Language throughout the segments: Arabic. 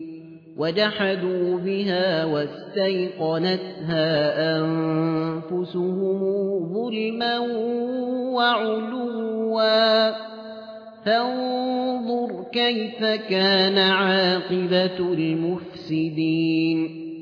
وجحدوا بها واستيقنتها أنفسهم ظلما وعلوا فانظر كيف كان عاقبة المفسدين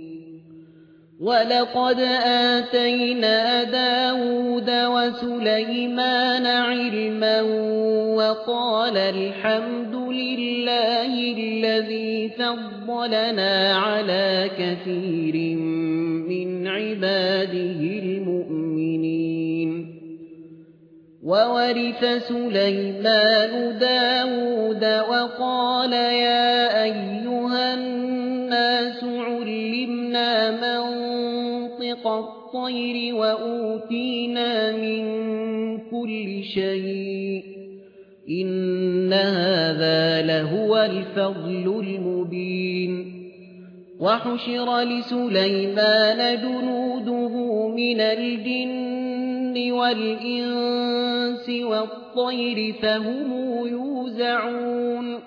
ولقد آتينا داود وسليمان علما وقال الحمد لله الذي فضلنا على كثير من عباده المؤمنين وورث سليمان داود وقال يا أيها الناس علمنا منطق الطير وأوتينا من كل شيء إن هذا لهو الفضل المبين وحشر لسليمان جنوده من الجن والإنس والطير فهم يوزعون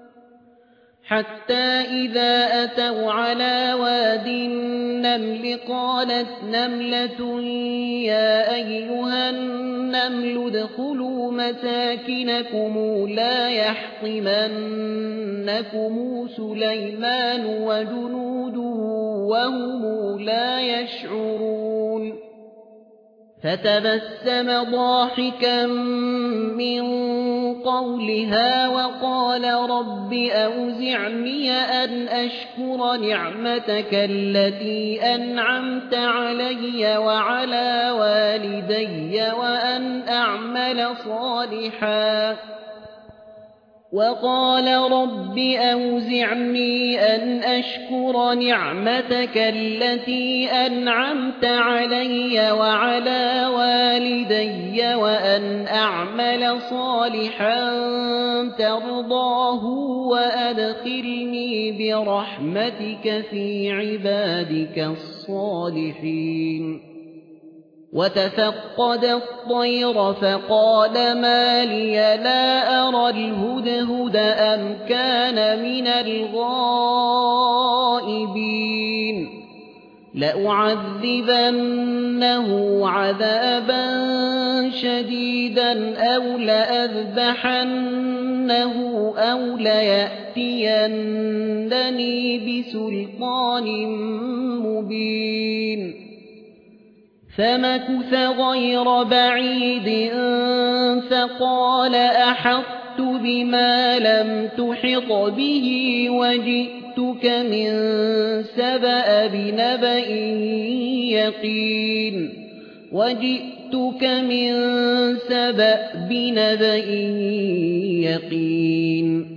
حتى إذا أتوا على واد النمل قالت نملة يا أيها النمل ادخلوا مساكنكم لا يحطمنكم سليمان وجنوده وهم لا يشعرون فتبسم ضاحكا من قولها وقال رب أوزعني أن أشكر نعمتك التي أنعمت علي وعلى والدي وأن أعمل صالحا وقال رب أوزعني أن أشكر نعمتك التي أنعمت علي وعلى والدي وأن أعمل صالحا ترضاه وأدخلني برحمتك في عبادك الصالحين وتفقد الطير فقال ما لي لا أرى الهدهد أم كان من الغائبين لأعذبنه عذابا شديدا أو لأذبحنه أو ليأتينني بسلطان مبين فمكث غير بعيد فقال أحطت بما لم تحط به وجئتك من سبأ بنبأ يقين